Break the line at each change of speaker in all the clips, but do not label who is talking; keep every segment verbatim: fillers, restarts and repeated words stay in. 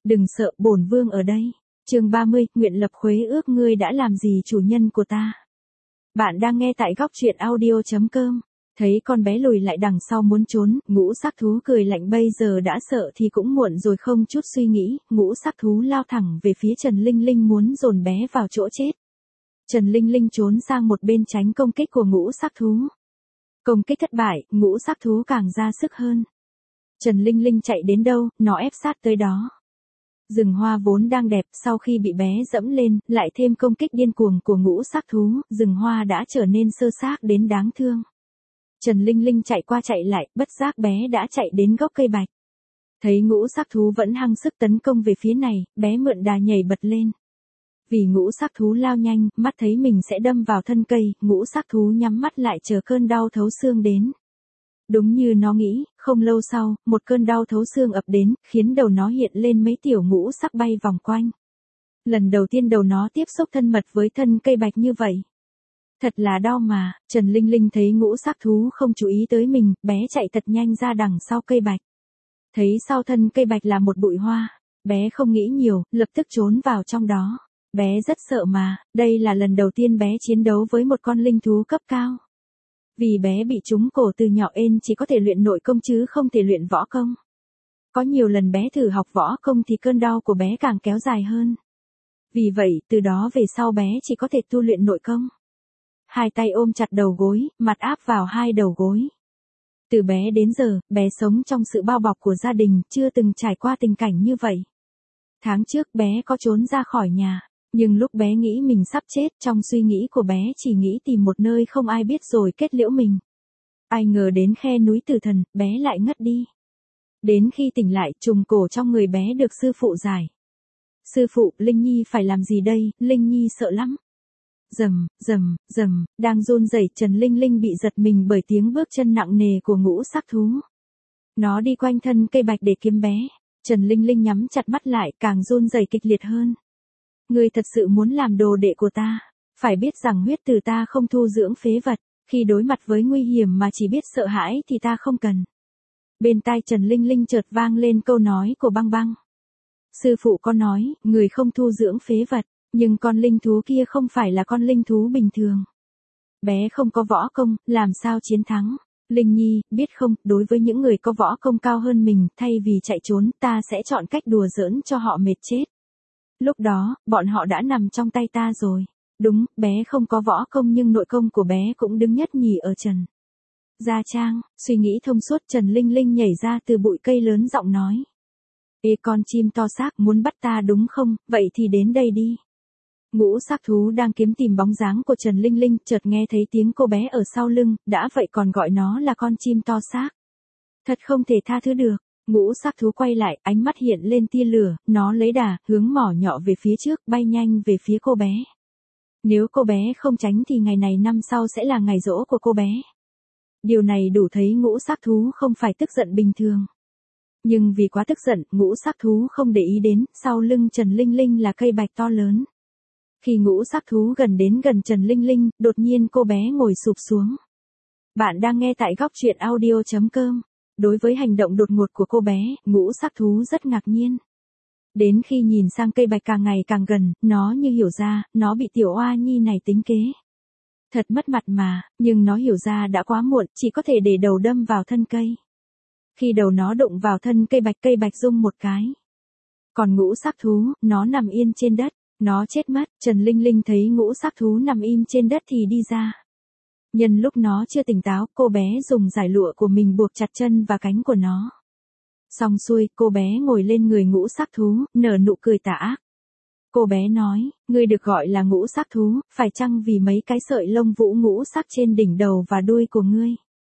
Đừng sợ, bổn vương ở đây. Chương ba mươi, nguyện lập khuế ước, ngươi đã làm gì chủ nhân của ta? Bạn đang nghe tại góc truyện audio chấm com. Thấy con bé lùi lại đằng sau muốn trốn, ngũ sắc thú cười lạnh, bây giờ đã sợ thì cũng muộn rồi. Không chút suy nghĩ, ngũ sắc thú lao thẳng về phía Trần Linh Linh, muốn dồn bé vào chỗ chết. Trần Linh Linh trốn sang một bên tránh công kích của ngũ sắc thú. Công kích thất bại, ngũ sắc thú càng ra sức hơn. Trần Linh Linh chạy đến đâu, nó ép sát tới đó. Rừng hoa vốn đang đẹp, sau khi bị bé dẫm lên, lại thêm công kích điên cuồng của ngũ sắc thú, rừng hoa đã trở nên sơ xác đến đáng thương. Trần Linh Linh chạy qua chạy lại, bất giác bé đã chạy đến gốc cây bạch. Thấy ngũ sắc thú vẫn hăng sức tấn công về phía này, bé mượn đà nhảy bật lên. Vì ngũ sắc thú lao nhanh, mắt thấy mình sẽ đâm vào thân cây, ngũ sắc thú nhắm mắt lại chờ cơn đau thấu xương đến. Đúng như nó nghĩ, không lâu sau, một cơn đau thấu xương ập đến, khiến đầu nó hiện lên mấy tiểu ngũ sắc bay vòng quanh. Lần đầu tiên đầu nó tiếp xúc thân mật với thân cây bạch như vậy. Thật là đau mà. Trần Linh Linh thấy ngũ sắc thú không chú ý tới mình, bé chạy thật nhanh ra đằng sau cây bạch. Thấy sau thân cây bạch là một bụi hoa, bé không nghĩ nhiều, lập tức trốn vào trong đó. Bé rất sợ mà, đây là lần đầu tiên bé chiến đấu với một con linh thú cấp cao. Vì bé bị trúng cổ từ nhỏ nên chỉ có thể luyện nội công chứ không thể luyện võ công. Có nhiều lần bé thử học võ công thì cơn đau của bé càng kéo dài hơn. Vì vậy, từ đó về sau bé chỉ có thể tu luyện nội công. Hai tay ôm chặt đầu gối, mặt áp vào hai đầu gối. Từ bé đến giờ, bé sống trong sự bao bọc của gia đình, chưa từng trải qua tình cảnh như vậy. Tháng trước bé có trốn ra khỏi nhà. Nhưng lúc bé nghĩ mình sắp chết, trong suy nghĩ của bé chỉ nghĩ tìm một nơi không ai biết rồi kết liễu mình. Ai ngờ đến khe núi Tử Thần, bé lại ngất đi. Đến khi tỉnh lại, trùng cổ trong người bé được sư phụ giải. Sư phụ, Linh Nhi phải làm gì đây? Linh Nhi sợ lắm. Rầm, rầm, rầm, đang run rẩy, Trần Linh Linh bị giật mình bởi tiếng bước chân nặng nề của ngũ sắc thú. Nó đi quanh thân cây bạch để kiếm bé. Trần Linh Linh nhắm chặt mắt lại, càng run rẩy kịch liệt hơn. Ngươi thật sự muốn làm đồ đệ của ta, phải biết rằng huyết từ ta không thu dưỡng phế vật, khi đối mặt với nguy hiểm mà chỉ biết sợ hãi thì ta không cần. Bên tai Trần Linh Linh chợt vang lên câu nói của Băng Băng. Sư phụ có nói, người không thu dưỡng phế vật, nhưng con linh thú kia không phải là con linh thú bình thường. Bé không có võ công, làm sao chiến thắng? Linh Nhi, biết không, đối với những người có võ công cao hơn mình, thay vì chạy trốn, ta sẽ chọn cách đùa giỡn cho họ mệt chết. Lúc đó, bọn họ đã nằm trong tay ta rồi. Đúng, bé không có võ công nhưng nội công của bé cũng đứng nhất nhì ở Trần Gia Trang. Suy nghĩ thông suốt, Trần Linh Linh nhảy ra từ bụi cây lớn giọng nói. Ê con chim to xác, muốn bắt ta đúng không, vậy thì đến đây đi. Ngũ sắc thú đang kiếm tìm bóng dáng của Trần Linh Linh, chợt nghe thấy tiếng cô bé ở sau lưng, đã vậy còn gọi nó là con chim to xác. Thật không thể tha thứ được. Ngũ sắc thú quay lại, ánh mắt hiện lên tia lửa, nó lấy đà, hướng mỏ nhọ về phía trước, bay nhanh về phía cô bé. Nếu cô bé không tránh thì ngày này năm sau sẽ là ngày giỗ của cô bé. Điều này đủ thấy ngũ sắc thú không phải tức giận bình thường. Nhưng vì quá tức giận, ngũ sắc thú không để ý đến, sau lưng Trần Linh Linh là cây bạch to lớn. Khi ngũ sắc thú gần đến gần Trần Linh Linh, đột nhiên cô bé ngồi sụp xuống. Bạn đang nghe tại góc truyện audio chấm com. Đối với hành động đột ngột của cô bé, ngũ sắc thú rất ngạc nhiên. Đến khi nhìn sang cây bạch càng ngày càng gần, nó như hiểu ra, nó bị tiểu oa nhi này tính kế. Thật mất mặt mà, nhưng nó hiểu ra đã quá muộn, chỉ có thể để đầu đâm vào thân cây. Khi đầu nó đụng vào thân cây bạch, cây bạch rung một cái. Còn ngũ sắc thú, nó nằm yên trên đất, nó chết mất. Trần Linh Linh thấy ngũ sắc thú nằm im trên đất thì đi ra. Nhân lúc nó chưa tỉnh táo, cô bé dùng dải lụa của mình buộc chặt chân và cánh của nó. Xong xuôi, cô bé ngồi lên người ngũ sắc thú, nở nụ cười tà ác. Cô bé nói, ngươi được gọi là ngũ sắc thú, phải chăng vì mấy cái sợi lông vũ ngũ sắc trên đỉnh đầu và đuôi của ngươi?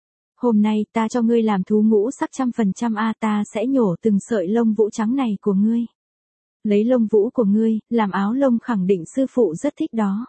Hôm nay ta cho ngươi làm thú ngũ sắc trăm phần trăm a, ta sẽ nhổ từng sợi lông vũ trắng này của ngươi. Lấy lông vũ của ngươi, làm áo lông, khẳng định sư phụ rất thích đó.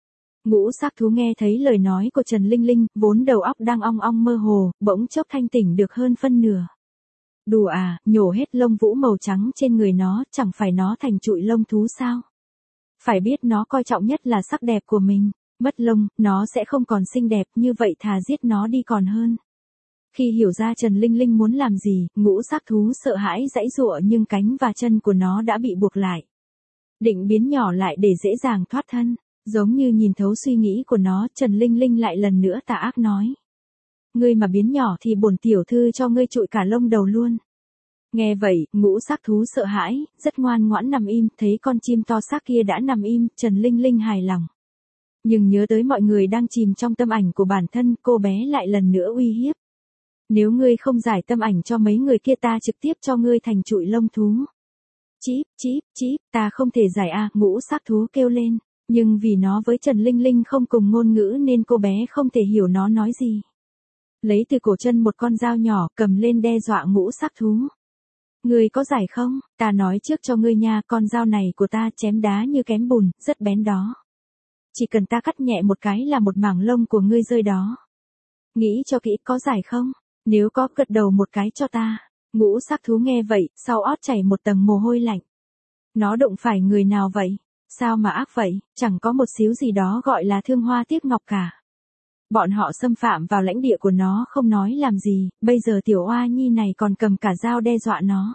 Ngũ sắc thú nghe thấy lời nói của Trần Linh Linh, vốn đầu óc đang ong ong mơ hồ, bỗng chốc thanh tỉnh được hơn phân nửa. Đùa à, nhổ hết lông vũ màu trắng trên người nó, chẳng phải nó thành trụi lông thú sao? Phải biết nó coi trọng nhất là sắc đẹp của mình, mất lông, nó sẽ không còn xinh đẹp, như vậy thà giết nó đi còn hơn. Khi hiểu ra Trần Linh Linh muốn làm gì, ngũ sắc thú sợ hãi giãy giụa nhưng cánh và chân của nó đã bị buộc lại. Định biến nhỏ lại để dễ dàng thoát thân, giống như nhìn thấu suy nghĩ của nó, Trần Linh Linh lại lần nữa tà ác nói. Ngươi mà biến nhỏ thì bổn tiểu thư cho ngươi trụi cả lông đầu luôn. Nghe vậy, ngũ sắc thú sợ hãi, rất ngoan ngoãn nằm im, thấy con chim to xác kia đã nằm im, Trần Linh Linh hài lòng. Nhưng nhớ tới mọi người đang chìm trong tâm ảnh của bản thân, cô bé lại lần nữa uy hiếp. Nếu ngươi không giải tâm ảnh cho mấy người kia ta trực tiếp cho ngươi thành trụi lông thú. Chíp, chíp, chíp, ta không thể giải a, ngũ sắc thú kêu lên, nhưng vì nó với Trần Linh Linh không cùng ngôn ngữ nên cô bé không thể hiểu nó nói gì. Lấy từ cổ chân một con dao nhỏ, cầm lên đe dọa ngũ sắc thú. Ngươi có giải không? Ta nói trước cho ngươi nha, con dao này của ta chém đá như kém bùn, rất bén đó. Chỉ cần ta cắt nhẹ một cái là một mảng lông của ngươi rơi đó. Nghĩ cho kỹ, có giải không? Nếu có, gật đầu một cái cho ta. Ngũ sắc thú nghe vậy, sau ót chảy một tầng mồ hôi lạnh. Nó đụng phải người nào vậy? Sao mà ác vậy? Chẳng có một xíu gì đó gọi là thương hoa tiếc ngọc cả. Bọn họ xâm phạm vào lãnh địa của nó không nói làm gì, bây giờ tiểu oa nhi này còn cầm cả dao đe dọa nó.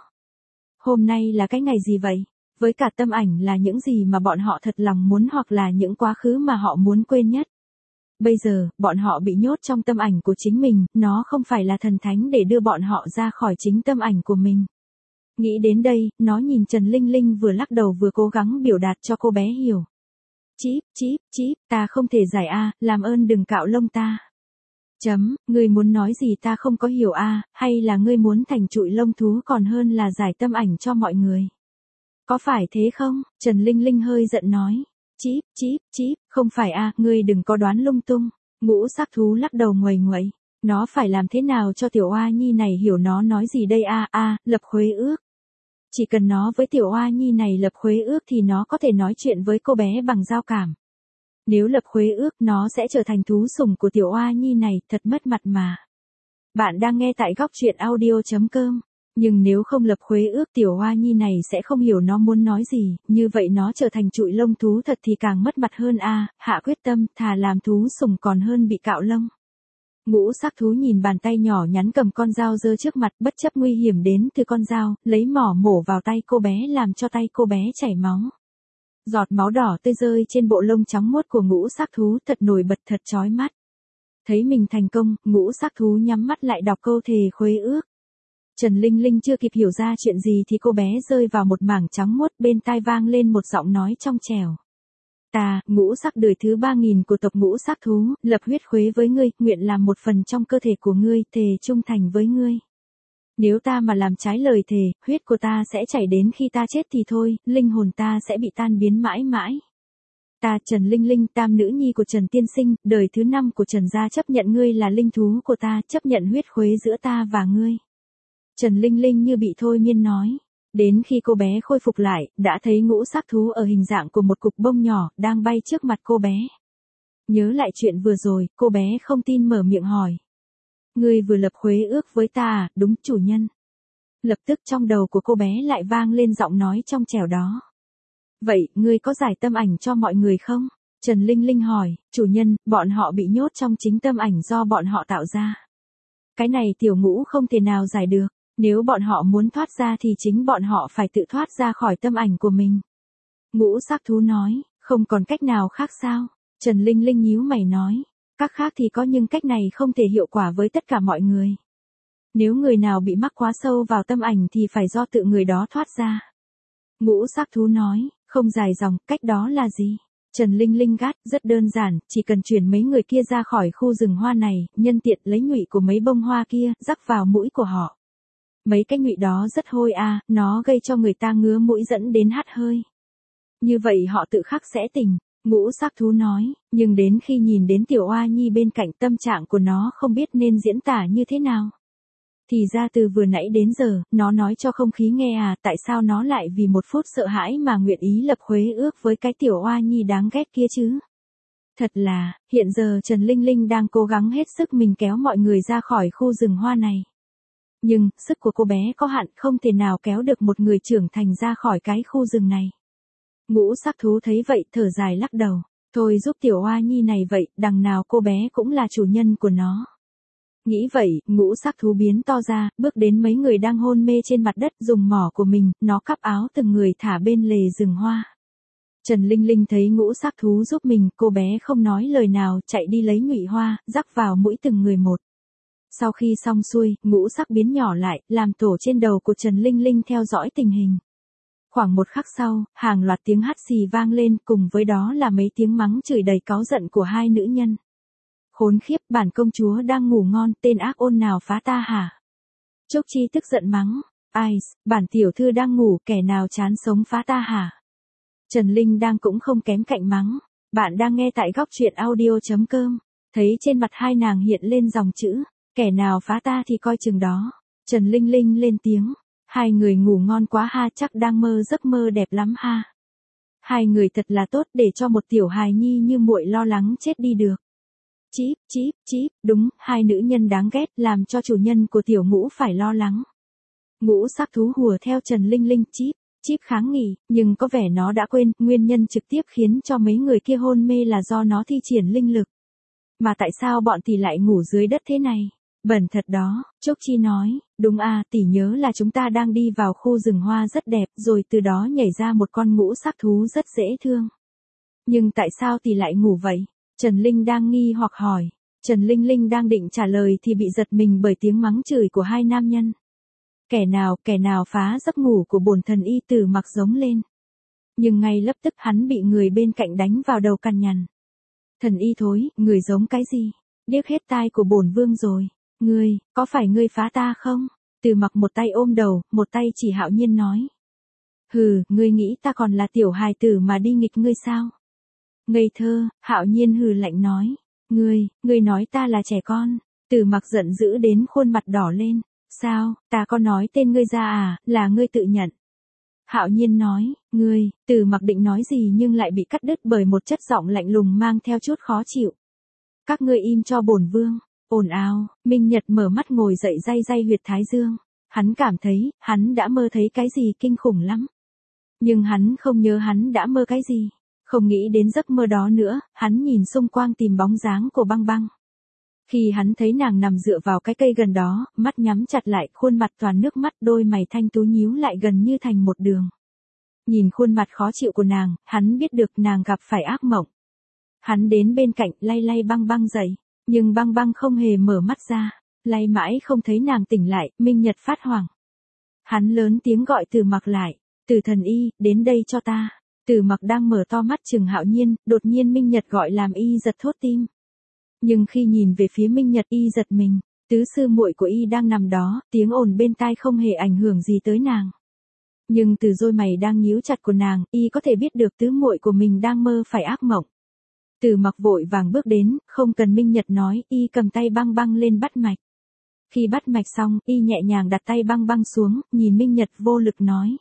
Hôm nay là cái ngày gì vậy? Với cả tâm ảnh là những gì mà bọn họ thật lòng muốn hoặc là những quá khứ mà họ muốn quên nhất. Bây giờ, bọn họ bị nhốt trong tâm ảnh của chính mình, nó không phải là thần thánh để đưa bọn họ ra khỏi chính tâm ảnh của mình. Nghĩ đến đây, nó nhìn Trần Linh Linh vừa lắc đầu vừa cố gắng biểu đạt cho cô bé hiểu. Chíp, chíp, chíp, ta không thể giải a, làm ơn đừng cạo lông ta. Chấm, ngươi muốn nói gì ta không có hiểu a, hay là ngươi muốn thành trụi lông thú còn hơn là giải tâm ảnh cho mọi người. Có phải thế không? Trần Linh Linh hơi giận nói. Chíp, chíp, chíp, không phải a, ngươi đừng có đoán lung tung. Ngũ sắc thú lắc đầu nguầy nguậy. Nó phải làm thế nào cho tiểu oa nhi này hiểu nó nói gì đây a a, lập khuế ước. Chỉ cần nó với tiểu oa nhi này lập khuế ước thì nó có thể nói chuyện với cô bé bằng giao cảm. Nếu lập khuế ước nó sẽ trở thành thú sủng của tiểu oa nhi này, thật mất mặt mà. Bạn đang nghe tại góc truyện audio chấm com. Nhưng nếu không lập khuế ước tiểu oa nhi này sẽ không hiểu nó muốn nói gì, như vậy nó trở thành trụi lông thú thật thì càng mất mặt hơn a, hạ quyết tâm, thà làm thú sủng còn hơn bị cạo lông. Ngũ sắc thú nhìn bàn tay nhỏ nhắn cầm con dao giơ trước mặt bất chấp nguy hiểm đến từ con dao, lấy mỏ mổ vào tay cô bé làm cho tay cô bé chảy máu. Giọt máu đỏ tươi rơi trên bộ lông trắng muốt của ngũ sắc thú thật nổi bật thật chói mắt. Thấy mình thành công, ngũ sắc thú nhắm mắt lại đọc câu thề khuế ước. Trần Linh Linh chưa kịp hiểu ra chuyện gì thì cô bé rơi vào một mảng trắng muốt bên tai vang lên một giọng nói trong trẻo. Ta, ngũ sắc đời thứ ba nghìn của tộc ngũ sắc thú, lập huyết khuế với ngươi, nguyện làm một phần trong cơ thể của ngươi, thề trung thành với ngươi. Nếu ta mà làm trái lời thề, huyết của ta sẽ chảy đến khi ta chết thì thôi, linh hồn ta sẽ bị tan biến mãi mãi. Ta Trần Linh Linh, tam nữ nhi của Trần Tiên Sinh, đời thứ năm của Trần gia chấp nhận ngươi là linh thú của ta, chấp nhận huyết khuế giữa ta và ngươi. Trần Linh Linh như bị thôi miên nói. Đến khi cô bé khôi phục lại, đã thấy ngũ sắc thú ở hình dạng của một cục bông nhỏ, đang bay trước mặt cô bé. Nhớ lại chuyện vừa rồi, cô bé không tin mở miệng hỏi. Ngươi vừa lập khuế ước với ta à, đúng chủ nhân. Lập tức trong đầu của cô bé lại vang lên giọng nói trong trẻo đó. Vậy, ngươi có giải tâm ảnh cho mọi người không? Trần Linh Linh hỏi, chủ nhân, bọn họ bị nhốt trong chính tâm ảnh do bọn họ tạo ra. Cái này tiểu ngũ không thể nào giải được. Nếu bọn họ muốn thoát ra thì chính bọn họ phải tự thoát ra khỏi tâm ảnh của mình. Ngũ sắc thú nói, không còn cách nào khác sao? Trần Linh Linh nhíu mày nói, các khác thì có nhưng cách này không thể hiệu quả với tất cả mọi người. Nếu người nào bị mắc quá sâu vào tâm ảnh thì phải do tự người đó thoát ra. Ngũ sắc thú nói, không dài dòng, cách đó là gì? Trần Linh Linh gắt, rất đơn giản, chỉ cần chuyển mấy người kia ra khỏi khu rừng hoa này, nhân tiện lấy nhụy của mấy bông hoa kia, rắc vào mũi của họ. Mấy cái nhụy đó rất hôi a, à, nó gây cho người ta ngứa mũi dẫn đến hắt hơi. Như vậy họ tự khắc sẽ tỉnh, ngũ sắc thú nói, nhưng đến khi nhìn đến tiểu oa nhi bên cạnh tâm trạng của nó không biết nên diễn tả như thế nào. Thì ra từ vừa nãy đến giờ, nó nói cho không khí nghe à, tại sao nó lại vì một phút sợ hãi mà nguyện ý lập khuế ước với cái tiểu oa nhi đáng ghét kia chứ. Thật là, hiện giờ Trần Linh Linh đang cố gắng hết sức mình kéo mọi người ra khỏi khu rừng hoa này. Nhưng, sức của cô bé có hạn không thể nào kéo được một người trưởng thành ra khỏi cái khu rừng này. Ngũ sắc thú thấy vậy thở dài lắc đầu. Thôi giúp tiểu oa nhi này vậy, đằng nào cô bé cũng là chủ nhân của nó. Nghĩ vậy, ngũ sắc thú biến to ra, bước đến mấy người đang hôn mê trên mặt đất, dùng mỏ của mình, nó cắp áo từng người thả bên lề rừng hoa. Trần Linh Linh thấy ngũ sắc thú giúp mình, cô bé không nói lời nào, chạy đi lấy nhụy hoa, rắc vào mũi từng người một. Sau khi xong xuôi, ngũ sắc biến nhỏ lại, làm tổ trên đầu của Trần Linh Linh theo dõi tình hình. Khoảng một khắc sau, hàng loạt tiếng hắt xì vang lên, cùng với đó là mấy tiếng mắng chửi đầy cáu giận của hai nữ nhân. Khốn khiếp, bản công chúa đang ngủ ngon, tên ác ôn nào phá ta hả? Trúc Chi tức giận mắng, ai, bản tiểu thư đang ngủ, kẻ nào chán sống phá ta hả? Trần Linh đang cũng không kém cạnh mắng, bạn đang nghe tại góc truyện audio.com, thấy trên mặt hai nàng hiện lên dòng chữ, kẻ nào phá ta thì coi chừng đó. Trần Linh Linh lên tiếng, hai người ngủ ngon quá ha, chắc đang mơ giấc mơ đẹp lắm ha. Hai người thật là tốt, để cho một tiểu hài nhi như muội lo lắng chết đi được. Chíp, chíp, chíp, đúng, hai nữ nhân đáng ghét, làm cho chủ nhân của tiểu ngũ phải lo lắng. Ngũ sắc thú hùa theo Trần Linh Linh, chíp, chíp kháng nghị, nhưng có vẻ nó đã quên, nguyên nhân trực tiếp khiến cho mấy người kia hôn mê là do nó thi triển linh lực. Mà tại sao bọn tỷ lại ngủ dưới đất thế này? Bẩn thật đó, Trúc Chi nói, đúng à, tỷ nhớ là chúng ta đang đi vào khu rừng hoa rất đẹp, rồi từ đó nhảy ra một con ngũ sắc thú rất dễ thương. Nhưng tại sao tỷ lại ngủ vậy? Trần Linh đang nghi hoặc hỏi. Trần Linh Linh đang định trả lời thì bị giật mình bởi tiếng mắng chửi của hai nam nhân. Kẻ nào, kẻ nào phá giấc ngủ của bổn thần y Tử Mặc giống lên. Nhưng ngay lập tức hắn bị người bên cạnh đánh vào đầu cằn nhằn. Thần y thối, người giống cái gì? Điếc hết tai của bổn vương rồi. Ngươi, có phải ngươi phá ta không? Tử Mặc một tay ôm đầu, một tay chỉ Hạo Nhiên nói. Hừ, ngươi nghĩ ta còn là tiểu hài tử mà đi nghịch ngươi sao? Ngây thơ, Hạo Nhiên hừ lạnh nói. Ngươi, ngươi nói ta là trẻ con. Tử Mặc giận dữ đến khuôn mặt đỏ lên. Sao, ta có nói tên ngươi ra à, là ngươi tự nhận. Hạo Nhiên nói, ngươi, Tử Mặc định nói gì nhưng lại bị cắt đứt bởi một chất giọng lạnh lùng mang theo chút khó chịu. Các ngươi im cho bổn vương. Ồn ào, Minh Nhật mở mắt ngồi dậy day day huyệt thái dương. Hắn cảm thấy, hắn đã mơ thấy cái gì kinh khủng lắm. Nhưng hắn không nhớ hắn đã mơ cái gì. Không nghĩ đến giấc mơ đó nữa, hắn nhìn xung quanh tìm bóng dáng của Băng Băng. Khi hắn thấy nàng nằm dựa vào cái cây gần đó, mắt nhắm chặt lại, khuôn mặt toàn nước mắt, đôi mày thanh tú nhíu lại gần như thành một đường. Nhìn khuôn mặt khó chịu của nàng, hắn biết được nàng gặp phải ác mộng. Hắn đến bên cạnh, lay lay Băng Băng dậy, nhưng Băng Băng không hề mở mắt ra, lay mãi không thấy nàng tỉnh lại, Minh Nhật phát hoảng. Hắn lớn tiếng gọi Tử Mặc lại, Tử thần y, đến đây cho ta. Tử Mặc đang mở to mắt chừng Hạo Nhiên, đột nhiên Minh Nhật gọi làm y giật thốt tim. Nhưng khi nhìn về phía Minh Nhật y giật mình, tứ sư muội của y đang nằm đó, tiếng ồn bên tai không hề ảnh hưởng gì tới nàng. Nhưng từ đôi mày đang nhíu chặt của nàng, y có thể biết được tứ muội của mình đang mơ phải ác mộng. Tử Mặc vội vàng bước đến, không cần Minh Nhật nói, y cầm tay Băng Băng lên bắt mạch. Khi bắt mạch xong, y nhẹ nhàng đặt tay Băng Băng xuống, nhìn Minh Nhật vô lực nói.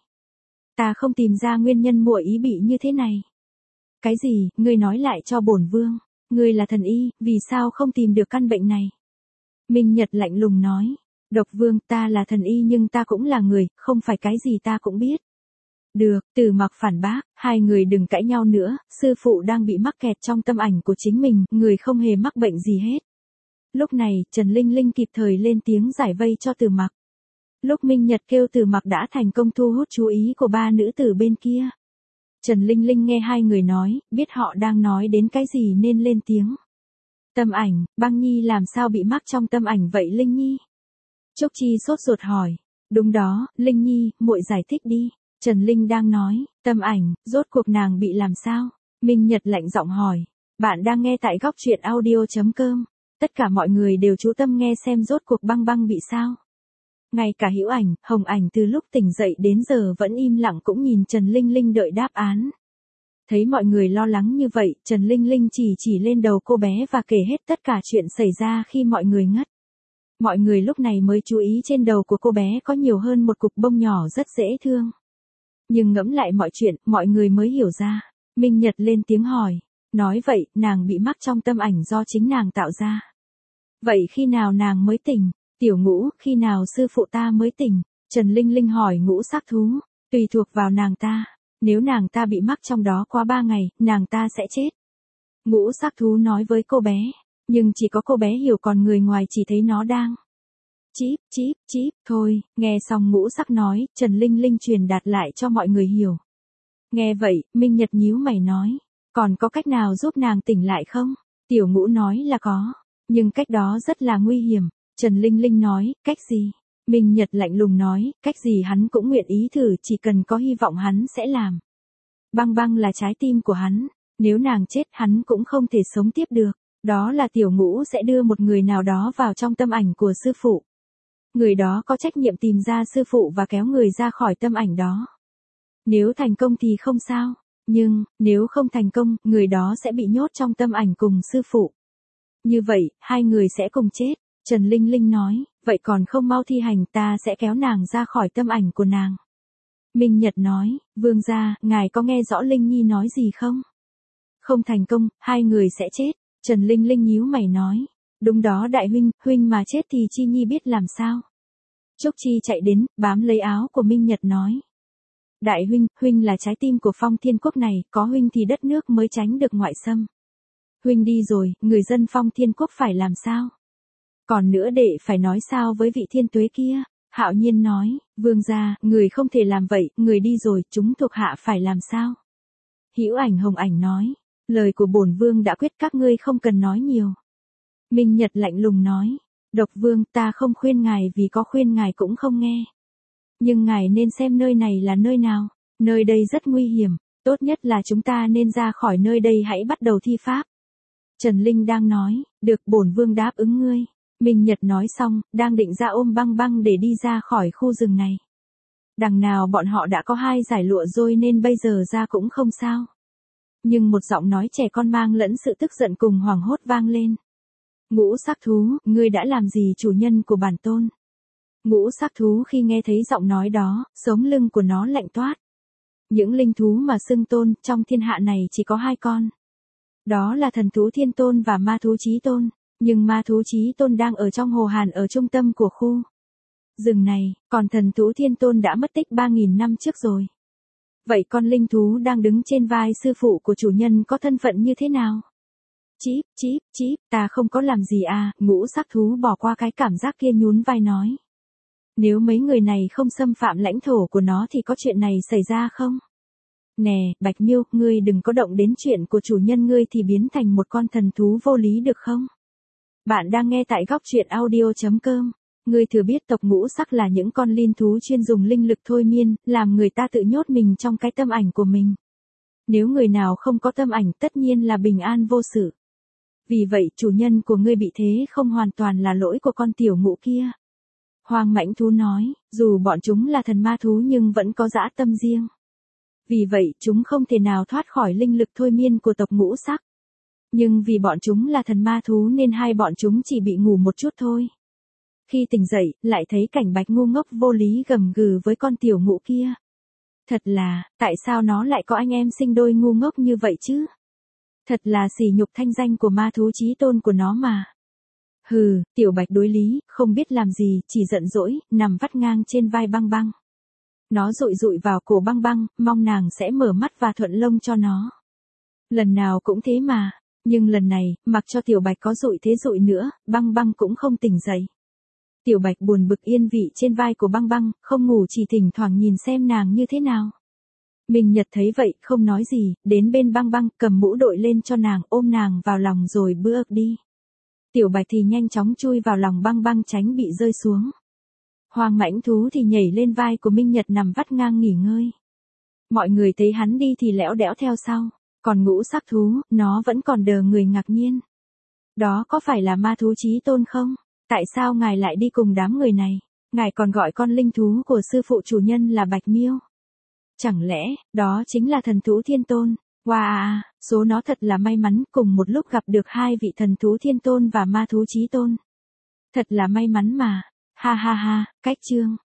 Ta không tìm ra nguyên nhân muội ý bị như thế này. Cái gì, ngươi nói lại cho bổn vương. Ngươi là thần y, vì sao không tìm được căn bệnh này? Minh Nhật lạnh lùng nói. Độc vương, ta là thần y nhưng ta cũng là người, không phải cái gì ta cũng biết. Được, Tử Mặc phản bác, hai người đừng cãi nhau nữa, sư phụ đang bị mắc kẹt trong tâm ảnh của chính mình, người không hề mắc bệnh gì hết. Lúc này, Trần Linh Linh kịp thời lên tiếng giải vây cho Tử Mặc. Lúc Minh Nhật kêu Tử Mặc đã thành công thu hút chú ý của ba nữ tử bên kia. Trần Linh Linh nghe hai người nói, biết họ đang nói đến cái gì nên lên tiếng. Tâm ảnh, Băng Nhi làm sao bị mắc trong tâm ảnh vậy Linh Nhi? Trúc Chi sốt ruột hỏi. Đúng đó, Linh Nhi, muội giải thích đi. Trần Linh đang nói, tâm ảnh, rốt cuộc nàng bị làm sao? Minh Nhật lạnh giọng hỏi. Bạn đang nghe tại góc truyện audio.com. Tất cả mọi người đều chú tâm nghe xem rốt cuộc Băng Băng bị sao. Ngay cả Hữu Ảnh, Hồng Ảnh từ lúc tỉnh dậy đến giờ vẫn im lặng cũng nhìn Trần Linh Linh đợi đáp án. Thấy mọi người lo lắng như vậy, Trần Linh Linh chỉ chỉ lên đầu cô bé và kể hết tất cả chuyện xảy ra khi mọi người ngất. Mọi người lúc này mới chú ý trên đầu của cô bé có nhiều hơn một cục bông nhỏ rất dễ thương. Nhưng ngẫm lại mọi chuyện, mọi người mới hiểu ra. Minh Nhật lên tiếng hỏi. Nói vậy, nàng bị mắc trong tâm ảnh do chính nàng tạo ra. Vậy khi nào nàng mới tỉnh? Tiểu Ngũ, khi nào sư phụ ta mới tỉnh? Trần Linh Linh hỏi ngũ sắc thú. Tùy thuộc vào nàng ta. Nếu nàng ta bị mắc trong đó qua ba ngày, nàng ta sẽ chết. Ngũ sắc thú nói với cô bé. Nhưng chỉ có cô bé hiểu, còn người ngoài chỉ thấy nó đang chíp, chíp, chíp, thôi. Nghe xong Ngũ Sắc nói, Trần Linh Linh truyền đạt lại cho mọi người hiểu. Nghe vậy, Minh Nhật nhíu mày nói, còn có cách nào giúp nàng tỉnh lại không? Tiểu Ngũ nói là có, nhưng cách đó rất là nguy hiểm. Trần Linh Linh nói, cách gì? Minh Nhật lạnh lùng nói, cách gì hắn cũng nguyện ý thử, chỉ cần có hy vọng hắn sẽ làm. Băng Băng là trái tim của hắn, nếu nàng chết hắn cũng không thể sống tiếp được. Đó là Tiểu Ngũ sẽ đưa một người nào đó vào trong tâm ảnh của sư phụ. Người đó có trách nhiệm tìm ra sư phụ và kéo người ra khỏi tâm ảnh đó. Nếu thành công thì không sao, nhưng nếu không thành công, người đó sẽ bị nhốt trong tâm ảnh cùng sư phụ. Như vậy, hai người sẽ cùng chết. Trần Linh Linh nói, vậy còn không mau thi hành, ta sẽ kéo nàng ra khỏi tâm ảnh của nàng. Minh Nhật nói, vương gia, ngài có nghe rõ Linh Nhi nói gì không? Không thành công, hai người sẽ chết. Trần Linh Linh nhíu mày nói, đúng đó đại huynh, huynh mà chết thì Chi Nhi biết làm sao? Trúc Chi chạy đến, bám lấy áo của Minh Nhật nói. Đại huynh, huynh là trái tim của Phong Thiên Quốc này, có huynh thì đất nước mới tránh được ngoại xâm. Huynh đi rồi, người dân Phong Thiên Quốc phải làm sao? Còn nữa đệ phải nói sao với vị thiên tuế kia? Hạo Nhiên nói, vương gia, người không thể làm vậy, người đi rồi, chúng thuộc hạ phải làm sao? Hữu Ảnh Hồng Ảnh nói, lời của bổn vương đã quyết, các ngươi không cần nói nhiều. Minh Nhật lạnh lùng nói, Độc Vương, ta không khuyên ngài, vì có khuyên ngài cũng không nghe. Nhưng ngài nên xem nơi này là nơi nào, nơi đây rất nguy hiểm, tốt nhất là chúng ta nên ra khỏi nơi đây, hãy bắt đầu thi pháp. Trần Linh đang nói, được, bổn vương đáp ứng ngươi. Minh Nhật nói xong, đang định ra ôm Băng Băng để đi ra khỏi khu rừng này. Đằng nào bọn họ đã có hai giải lụa rồi nên bây giờ ra cũng không sao. Nhưng một giọng nói trẻ con mang lẫn sự tức giận cùng hoảng hốt vang lên. Ngũ Sắc Thú, ngươi đã làm gì chủ nhân của bản tôn? Ngũ Sắc Thú khi nghe thấy giọng nói đó, sống lưng của nó lạnh toát. Những linh thú mà xưng tôn, trong thiên hạ này chỉ có hai con. Đó là thần thú Thiên Tôn và ma thú Chí Tôn. Nhưng ma thú Chí Tôn đang ở trong hồ hàn ở trung tâm của khu rừng này, còn thần thú Thiên Tôn đã mất tích ba nghìn năm trước rồi. Vậy con linh thú đang đứng trên vai sư phụ của chủ nhân có thân phận như thế nào? Chíp, chíp, chíp, ta không có làm gì à, Ngũ Sắc Thú bỏ qua cái cảm giác kia nhún vai nói. Nếu mấy người này không xâm phạm lãnh thổ của nó thì có chuyện này xảy ra không? Nè, Bạch Miêu, ngươi đừng có động đến chuyện của chủ nhân ngươi thì biến thành một con thần thú vô lý được không? Bạn đang nghe tại góc truyện audio chấm com. Ngươi thừa biết tộc Ngũ Sắc là những con linh thú chuyên dùng linh lực thôi miên, làm người ta tự nhốt mình trong cái tâm ảnh của mình. Nếu người nào không có tâm ảnh tất nhiên là bình an vô sự. Vì vậy chủ nhân của ngươi bị thế không hoàn toàn là lỗi của con tiểu Ngũ kia. Hoang Mãnh Thú nói, dù bọn chúng là thần ma thú nhưng vẫn có dã tâm riêng. Vì vậy chúng không thể nào thoát khỏi linh lực thôi miên của tộc Ngũ Sắc. Nhưng vì bọn chúng là thần ma thú nên hai bọn chúng chỉ bị ngủ một chút thôi. Khi tỉnh dậy, lại thấy cảnh Bạch ngu ngốc vô lý gầm gừ với con tiểu Ngũ kia. Thật là, tại sao nó lại có anh em sinh đôi ngu ngốc như vậy chứ? Thật là sỉ nhục thanh danh của ma thú Chí Tôn của nó mà. Hừ, tiểu Bạch đối lý, không biết làm gì, chỉ giận dỗi, nằm vắt ngang trên vai Băng Băng. Nó dụi dụi vào cổ Băng Băng, mong nàng sẽ mở mắt và thuận lông cho nó. Lần nào cũng thế mà. Nhưng lần này, mặc cho tiểu Bạch có dụi thế dụi nữa, Băng Băng cũng không tỉnh dậy. Tiểu Bạch buồn bực yên vị trên vai của Băng Băng, không ngủ, chỉ thỉnh thoảng nhìn xem nàng như thế nào. Minh Nhật thấy vậy, không nói gì, đến bên Băng Băng, cầm mũ đội lên cho nàng, ôm nàng vào lòng rồi bước đi. Tiểu Bạch thì nhanh chóng chui vào lòng Băng Băng tránh bị rơi xuống. Hoang Mãnh Thú thì nhảy lên vai của Minh Nhật nằm vắt ngang nghỉ ngơi. Mọi người thấy hắn đi thì lẽo đẽo theo sau. Còn Ngũ Sắc Thú, nó vẫn còn đờ người ngạc nhiên. Đó có phải là ma thú Chí Tôn không? Tại sao ngài lại đi cùng đám người này? Ngài còn gọi con linh thú của sư phụ chủ nhân là Bạch Miêu. Chẳng lẽ, đó chính là thần thú Thiên Tôn? Wow, số nó thật là may mắn, cùng một lúc gặp được hai vị thần thú Thiên Tôn và ma thú Chí Tôn. Thật là may mắn mà. Ha ha ha, cách chương.